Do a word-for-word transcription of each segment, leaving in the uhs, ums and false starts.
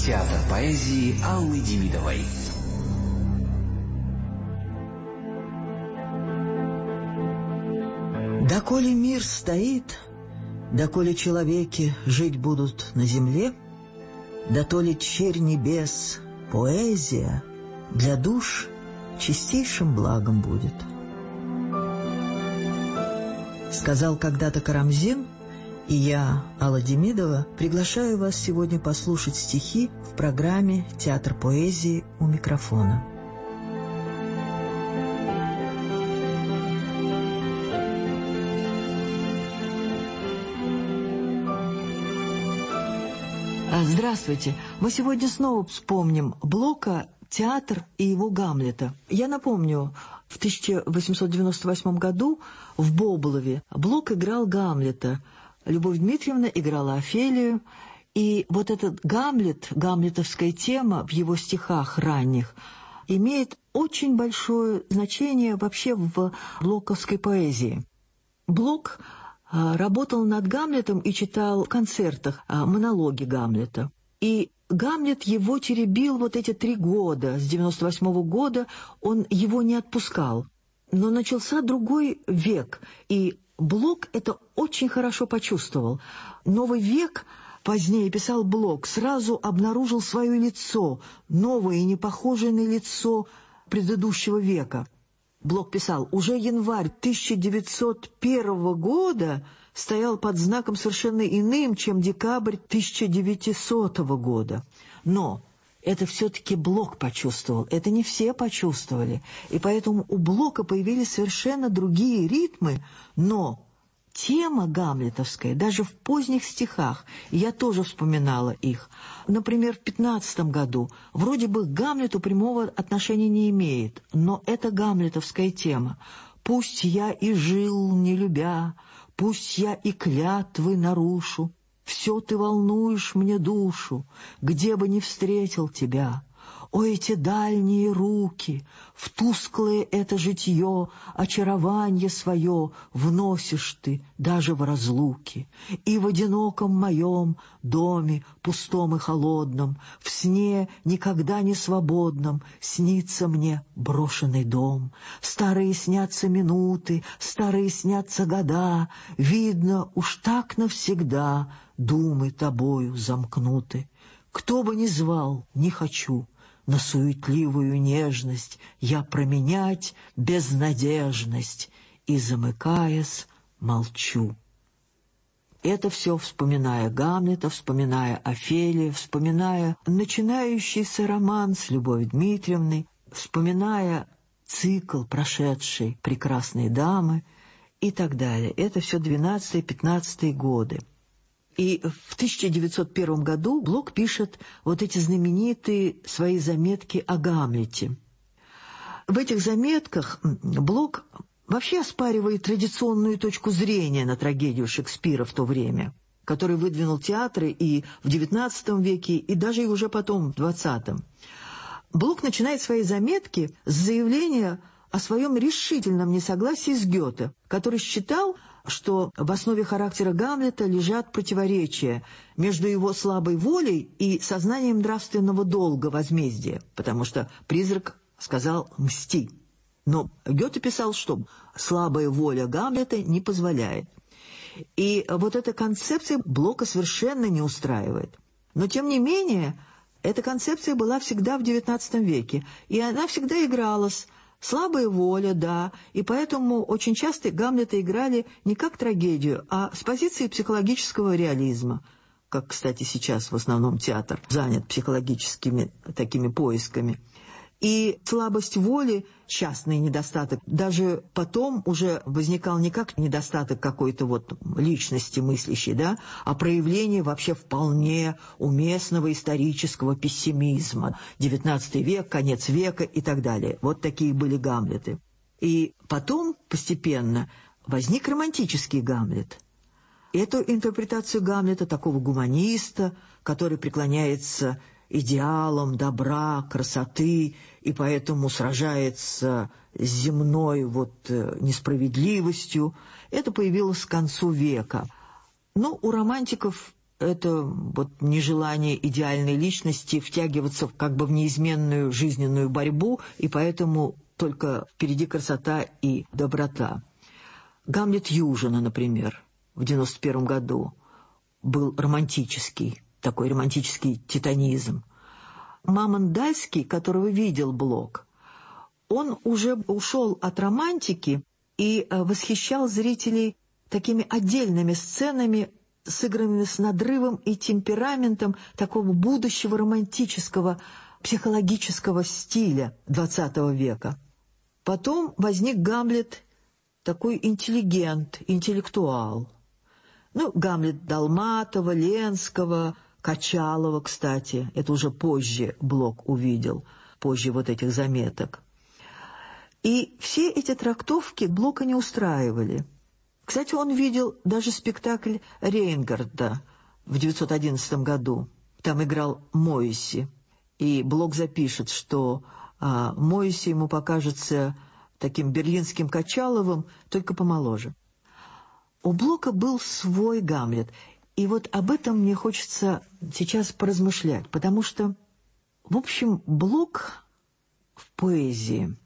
Театр поэзии Аллы Демидовой. Доколе мир стоит, доколе человеки жить будут на земле, дотоле черь небес, поэзия для душ чистейшим благом будет. Сказал когда-то Карамзин, и я, Алла Демидова, приглашаю вас сегодня послушать стихи в программе «Театр поэзии» у микрофона. Здравствуйте! Мы сегодня снова вспомним Блока, театр и его Гамлета. Я напомню, в тысяча восемьсот девяносто восьмом году в Боболове Блок играл Гамлета, Любовь Дмитриевна играла Офелию, и вот этот Гамлет, гамлетовская тема в его стихах ранних, имеет очень большое значение вообще в блоковской поэзии. Блок работал над Гамлетом и читал в концертах монологи Гамлета. И Гамлет его теребил вот эти три года, с девяносто восьмого года он его не отпускал. Но начался другой век, и Блок это очень хорошо почувствовал. Новый век, позднее писал Блок, сразу обнаружил свое лицо, новое и не похожее на лицо предыдущего века. Блок писал: «Уже январь тысяча девятьсот первого года стоял под знаком совершенно иным, чем декабрь тысяча девятисотого года». Но это все-таки Блок почувствовал, это не все почувствовали. И поэтому у Блока появились совершенно другие ритмы, но тема гамлетовская, даже в поздних стихах, я тоже вспоминала их. Например, в пятнадцатом году вроде бы к Гамлету прямого отношения не имеет, но это гамлетовская тема. «Пусть я и жил, не любя, пусть я и клятвы нарушу, все ты волнуешь мне душу, где бы ни встретил тебя. О, эти дальние руки, в тусклое это житье очарование свое вносишь ты даже в разлуки. И в одиноком моем доме, пустом и холодном, в сне никогда не свободном, снится мне брошенный дом. Старые снятся минуты, старые снятся года, видно, уж так навсегда думы тобою замкнуты. Кто бы ни звал, не хочу, на суетливую нежность я променять безнадежность, и, замыкаясь, молчу». Это все вспоминая Гамлета, вспоминая Офелию, вспоминая начинающийся роман с Любовью Дмитриевной, вспоминая цикл прошедшей «Прекрасной дамы» и так далее. Это все двенадцатые-пятнадцатые годы. И в тысяча девятьсот первом году Блок пишет вот эти знаменитые свои заметки о Гамлете. В этих заметках Блок вообще оспаривает традиционную точку зрения на трагедию Шекспира в то время, который выдвинул театры и в девятнадцатом веке, и даже и уже потом в двадцатом. Блок начинает свои заметки с заявления о своем решительном несогласии с Гёте, который считал, что в основе характера Гамлета лежат противоречия между его слабой волей и сознанием нравственного долга возмездия, потому что призрак сказал «мсти». Но Гёте писал, что слабая воля Гамлета не позволяет. И вот эта концепция Блока совершенно не устраивает. Но тем не менее, эта концепция была всегда в девятнадцатом веке, и она всегда игралась. Слабая воля, да, и поэтому очень часто Гамлета играли не как трагедию, а с позиции психологического реализма, как, кстати, сейчас в основном театр занят психологическими такими поисками. И слабость воли, частный недостаток, даже потом уже возникал не как недостаток какой-то вот личности мыслящей, да, а проявление вообще вполне уместного исторического пессимизма. девятнадцатый век, конец века и так далее. Вот такие были Гамлеты. И потом постепенно возник романтический Гамлет. Эту интерпретацию Гамлета, такого гуманиста, который преклоняется идеалом добра, красоты, и поэтому сражается с земной вот несправедливостью, это появилось к концу века. Но у романтиков это вот нежелание идеальной личности втягиваться как бы в неизменную жизненную борьбу, и поэтому только впереди красота и доброта. Гамлет Южина, например, в девяносто первом году был романтический, такой романтический титанизм. Мамонт Дальский, которого видел Блок, он уже ушел от романтики и восхищал зрителей такими отдельными сценами, сыгранными с надрывом и темпераментом такого будущего романтического психологического стиля двадцатого века. Потом возник Гамлет, такой интеллигент, интеллектуал. Ну, Гамлет Долматова, Ленского, Качалова, кстати, это уже позже Блок увидел, позже вот этих заметок. И все эти трактовки Блока не устраивали. Кстати, он видел даже спектакль Рейнгарда в девятьсот одиннадцатом году. Там играл Моисси. И Блок запишет, что а, Моисси ему покажется таким берлинским Качаловым, только помоложе. У Блока был свой Гамлет. И вот об этом мне хочется сейчас поразмышлять, потому что, в общем, Блок в поэзии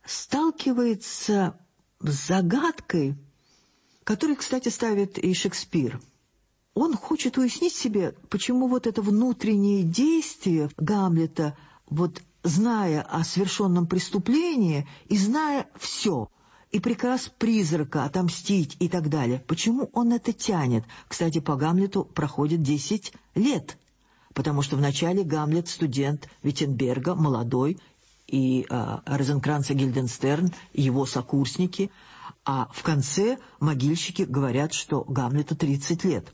сталкивается с загадкой, который, кстати, ставит и Шекспир. Он хочет уяснить себе, почему вот это внутреннее действие Гамлета, вот зная о совершенном преступлении и зная все, и приказ призрака отомстить и так далее, почему он это тянет. Кстати, по Гамлету проходит десять лет, потому что вначале Гамлет студент Виттенберга, молодой, и э, Розенкранц и Гильденстерн, его сокурсники, а в конце могильщики говорят, что Гамлету тридцать лет.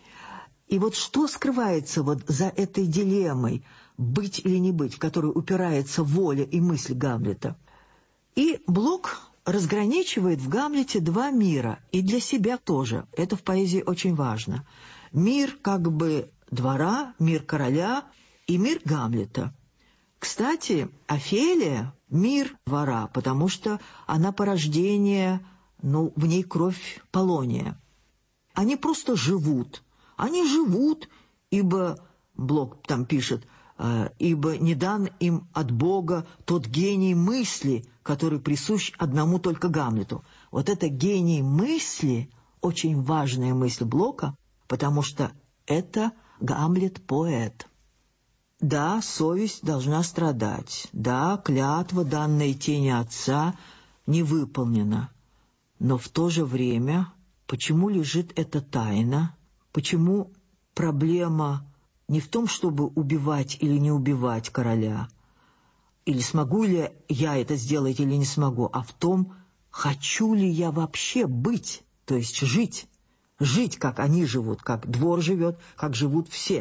И вот что скрывается вот за этой дилеммой «быть или не быть», в которой упирается воля и мысль Гамлета? И Блок разграничивает в Гамлете два мира, и для себя тоже. Это в поэзии очень важно. Мир как бы двора, мир короля и мир Гамлета. Кстати, Офелия — мир двора, потому что она порождение, ну, в ней кровь Полония. Они просто живут. Они живут, ибо, Блок там пишет, ибо не дан им от Бога тот гений мысли, который присущ одному только Гамлету. Вот это гений мысли, очень важная мысль Блока, потому что это Гамлет-поэт. Да, совесть должна страдать, да, клятва, данная тени отца, не выполнена. Но в то же время, почему лежит эта тайна, почему проблема не в том, чтобы убивать или не убивать короля, или смогу ли я это сделать или не смогу, а в том, хочу ли я вообще быть, то есть жить, жить, как они живут, как двор живет, как живут все.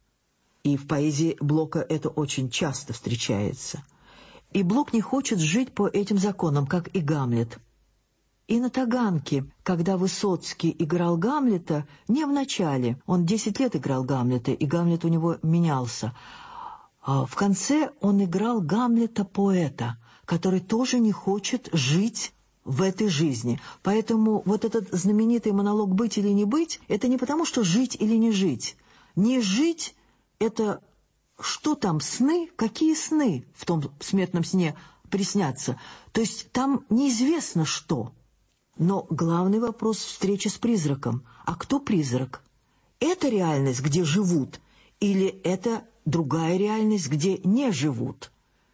И в поэзии Блока это очень часто встречается. И Блок не хочет жить по этим законам, как и Гамлет. И на Таганке, когда Высоцкий играл Гамлета, не в начале, он десять лет играл Гамлета, и Гамлет у него менялся. А в конце он играл Гамлета-поэта, который тоже не хочет жить в этой жизни. Поэтому вот этот знаменитый монолог «Быть или не быть» — это не потому, что жить или не жить. Не жить — это что там, сны? Какие сны в том смертном сне приснятся? То есть там неизвестно что. Но главный вопрос — встреча с призраком. А кто призрак? Это реальность, где живут, или это другая реальность, где не живут?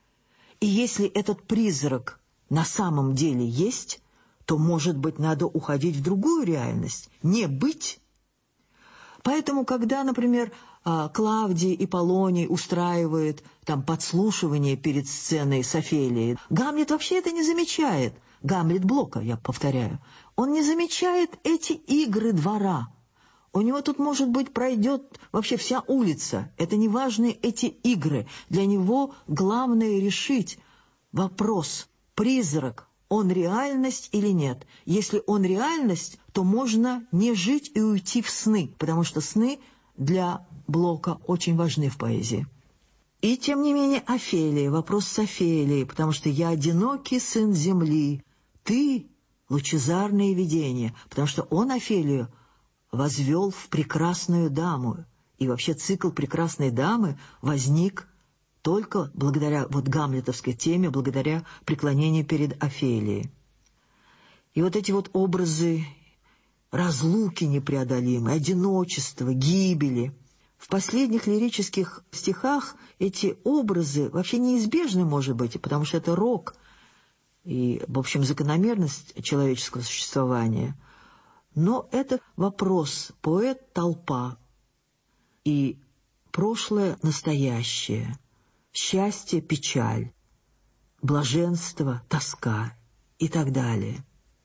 И если этот призрак на самом деле есть, то, может быть, надо уходить в другую реальность, не быть. Поэтому, когда, например, Клавдий и Полоний устраивают там подслушивание перед сценой с Офелией, Гамлет вообще это не замечает. Гамлет Блока, я повторяю. Он не замечает эти игры двора. У него тут, может быть, пройдет вообще вся улица. Это не важны эти игры. Для него главное решить вопрос: призрак, он реальность или нет? Если он реальность, то можно не жить и уйти в сны, потому что сны для Блока очень важны в поэзии. И тем не менее Офелия, вопрос с Офелией, потому что я одинокий сын земли, ты — лучезарное видение, потому что он Офелию возвел в прекрасную даму. И вообще цикл «Прекрасной дамы» возник только благодаря вот гамлетовской теме, благодаря преклонению перед Офелией. И вот эти вот образы разлуки непреодолимой, одиночества, гибели. В последних лирических стихах эти образы вообще неизбежны, может быть, потому что это рок и, в общем, закономерность человеческого существования. Но это вопрос поэт-толпа и прошлое-настоящее, счастье-печаль, блаженство-тоска и так далее.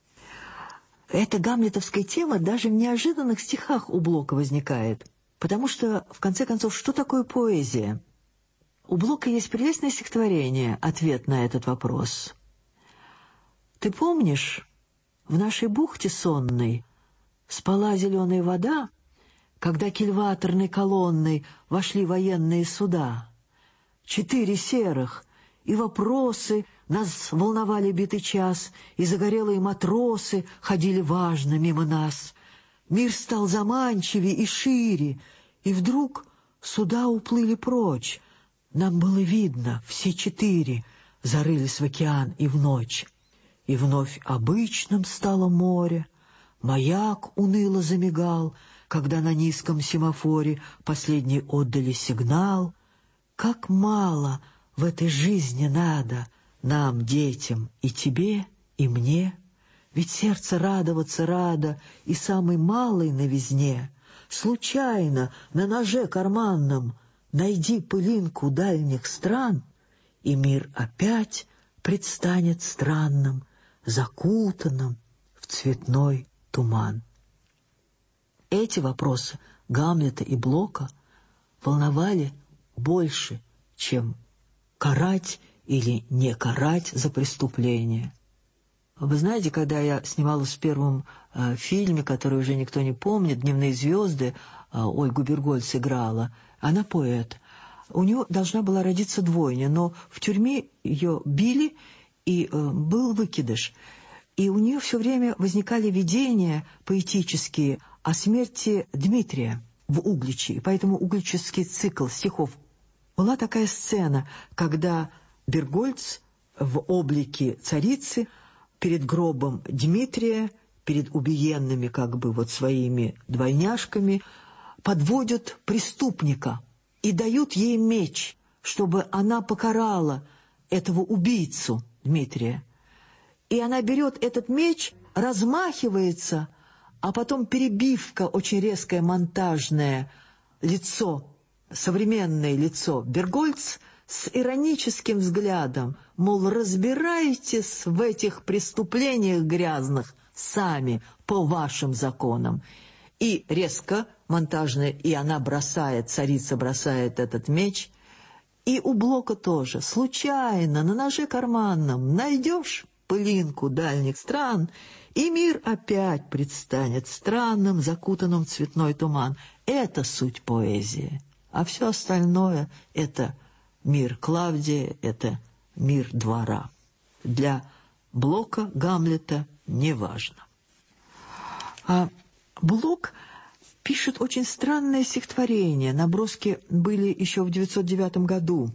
Эта гамлетовская тема даже в неожиданных стихах у Блока возникает, потому что, в конце концов, что такое поэзия? У Блока есть прелестное стихотворение, ответ на этот вопрос. «Ты помнишь, в нашей бухте сонной спала зеленая вода, когда кильваторной колонной вошли военные суда? Четыре серых, и вопросы нас волновали битый час, и загорелые матросы ходили важно мимо нас. Мир стал заманчивее и шире, и вдруг суда уплыли прочь. Нам было видно, все четыре зарылись в океан и в ночь. И вновь обычным стало море, маяк уныло замигал, когда на низком семафоре последний отдали сигнал. Как мало в этой жизни надо нам, детям, и тебе, и мне, ведь сердце радоваться радо, и самый малый новизне. Случайно на ноже карманном найди пылинку дальних стран, и мир опять предстанет странным, закутанным в цветной туман». Эти вопросы Гамлета и Блока волновали больше, чем карать или не карать за преступление. Вы знаете, когда я снималась в первом э, фильме, который уже никто не помнит, «Дневные звезды», э, Ольгу Бергольц играла, она поэт. У нее должна была родиться двойня, но в тюрьме ее били, и э, был выкидыш. И у нее все время возникали видения поэтические о смерти Дмитрия в Угличе, и поэтому угличский цикл стихов. Была такая сцена, когда Бергольц в облике царицы перед гробом Дмитрия, перед убиенными как бы вот своими двойняшками, подводят преступника и дают ей меч, чтобы она покарала этого убийцу Дмитрия. И она берет этот меч, размахивается, а потом перебивка, очень резкое монтажное лицо, современное лицо Бергольц с ироническим взглядом, мол, разбирайтесь в этих преступлениях грязных сами по вашим законам. И резко монтажное, и она бросает, царица бросает этот меч. И у Блока тоже. Случайно на ноже карманном найдешь пылинку дальних стран, и мир опять предстанет странным, закутанным в цветной туман. Это суть поэзии. А все остальное — это мир Клавдия, это мир двора. Для Блока, Гамлета не важно. А Блок пишет очень странное стихотворение. Наброски были еще в девятьсот девятом году.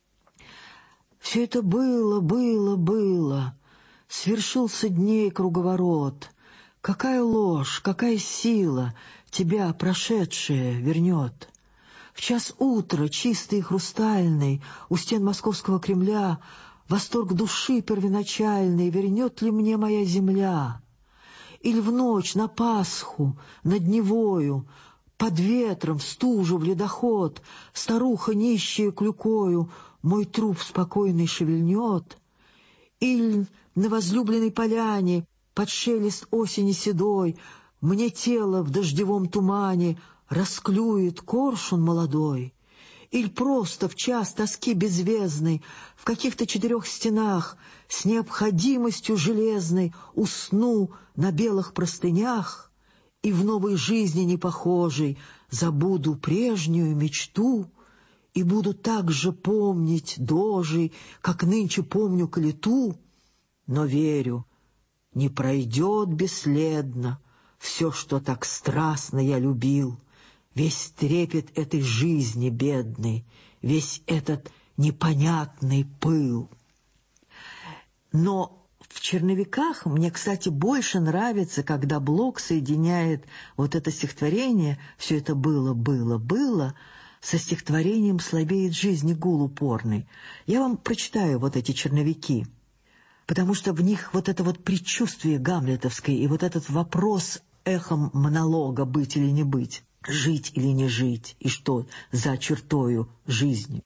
«Все это было, было, было. Свершился дней круговорот. Какая ложь, какая сила тебя, прошедшее, вернет. В час утра, чистый и хрустальный, у стен московского Кремля, восторг души первоначальный, вернет ли мне моя земля? Или в ночь на Пасху, над Невою, под ветром, в стужу, в ледоход, старуха нищая клюкою мой труп спокойный шевельнет? Или на возлюбленной поляне, под шелест осени седой, мне тело в дождевом тумане расклюет коршун молодой? Или просто в час тоски беззвездной, в каких-то четырех стенах, с необходимостью железной усну на белых простынях и в новой жизни непохожей забуду прежнюю мечту и буду так же помнить дожей, как нынче помню калиту? Но верю, не пройдет бесследно все, что так страстно я любил, весь трепет этой жизни бедной, весь этот непонятный пыл. Но в «Черновиках» мне, кстати, больше нравится, когда Блок соединяет вот это стихотворение «Все это было, было, было» со стихотворением «Слабеет жизнь и гул упорный». Я вам прочитаю вот эти черновики, потому что в них вот это вот предчувствие гамлетовское и вот этот вопрос эхом монолога «быть или не быть», «жить или не жить» и что за чертою жизни.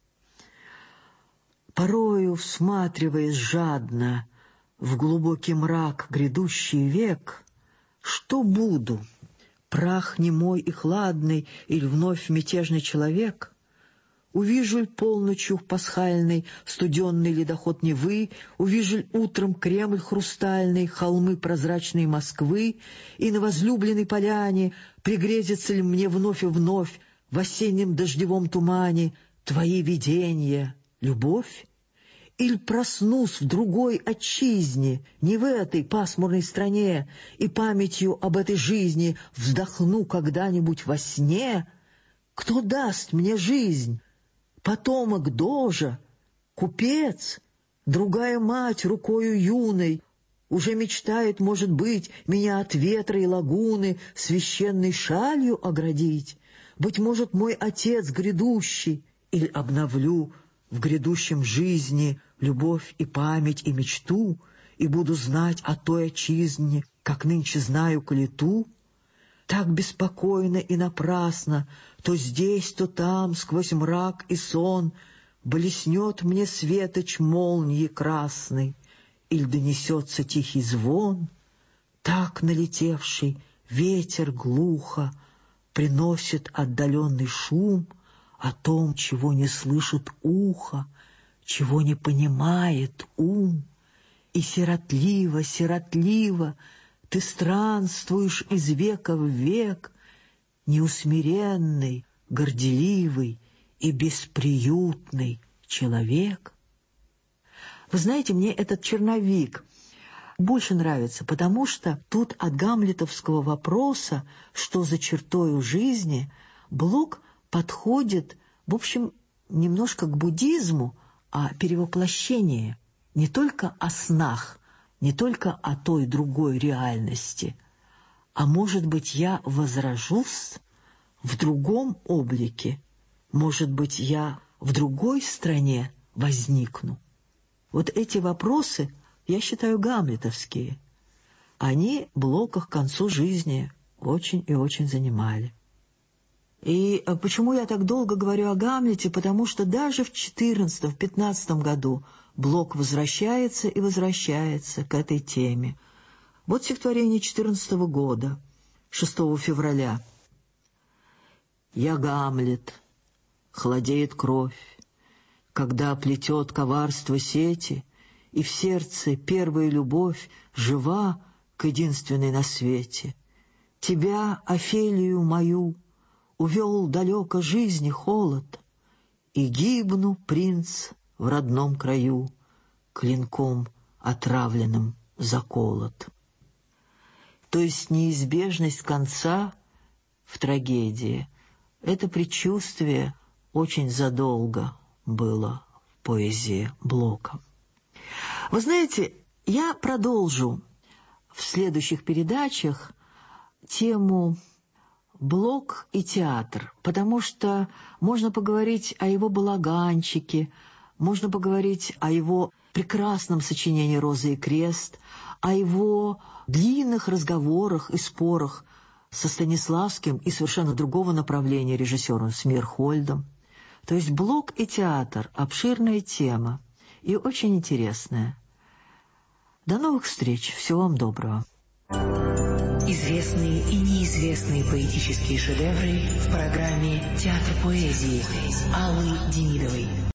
Порою, всматриваясь жадно в глубокий мрак грядущий век, что буду, прах немой и хладный или вновь мятежный человек? Увижу ль полночью пасхальный студенный ледоход Невы, увижу ль утром Кремль хрустальный, холмы прозрачной Москвы, и на возлюбленной поляне пригрезится ли мне вновь и вновь в осеннем дождевом тумане твои видения, любовь? Иль проснусь в другой отчизне, не в этой пасмурной стране, и памятью об этой жизни вздохну когда-нибудь во сне? Кто даст мне жизнь? Потомок дожа, купец, другая мать рукою юной уже мечтает, может быть, меня от ветра и лагуны священной шалью оградить. Быть может, мой отец грядущий, или обновлю в грядущем жизни любовь и память и мечту, и буду знать о той отчизне, как нынче знаю калиту. Так беспокойно и напрасно, то здесь, то там, сквозь мрак и сон, блеснет мне светоч молнии красной, или донесется тихий звон. Так налетевший ветер глухо приносит отдаленный шум о том, чего не слышит ухо, чего не понимает ум. И сиротливо, сиротливо ты странствуешь из века в век, неусмиренный, горделивый и бесприютный человек. Вы знаете, мне этот черновик больше нравится, потому что тут от гамлетовского вопроса, что за чертою жизни, Блок подходит, в общем, немножко к буддизму, о перевоплощении, не только о снах, не только о той другой реальности, а, может быть, я возрожусь в другом облике, может быть, я в другой стране возникну. Вот эти вопросы, я считаю, гамлетовские. Они Блока к концу жизни очень и очень занимали. И почему я так долго говорю о Гамлете? Потому что даже в четырнадцатом, в пятнадцатом году Блок возвращается и возвращается к этой теме. Вот стихотворение четырнадцатого года, шестого февраля. «Я Гамлет, холодеет кровь, когда плетет коварство сети, и в сердце первая любовь жива к единственной на свете. Тебя, Офелию мою, увел далеко жизни холод, и гибну, принц, в родном краю, клинком отравленным заколот». То есть неизбежность конца в трагедии — это предчувствие очень задолго было в поэзии Блока. Вы знаете, я продолжу в следующих передачах тему Блок и театр, потому что можно поговорить о его балаганчике, можно поговорить о его прекрасном сочинении «Роза и крест», о его длинных разговорах и спорах со Станиславским и совершенно другого направления режиссером, с Мейерхольдом. То есть Блок и театр — обширная тема и очень интересная. До новых встреч. Всего вам доброго. Известные и неизвестные поэтические шедевры в программе «Театр поэзии» Аллы Демидовой.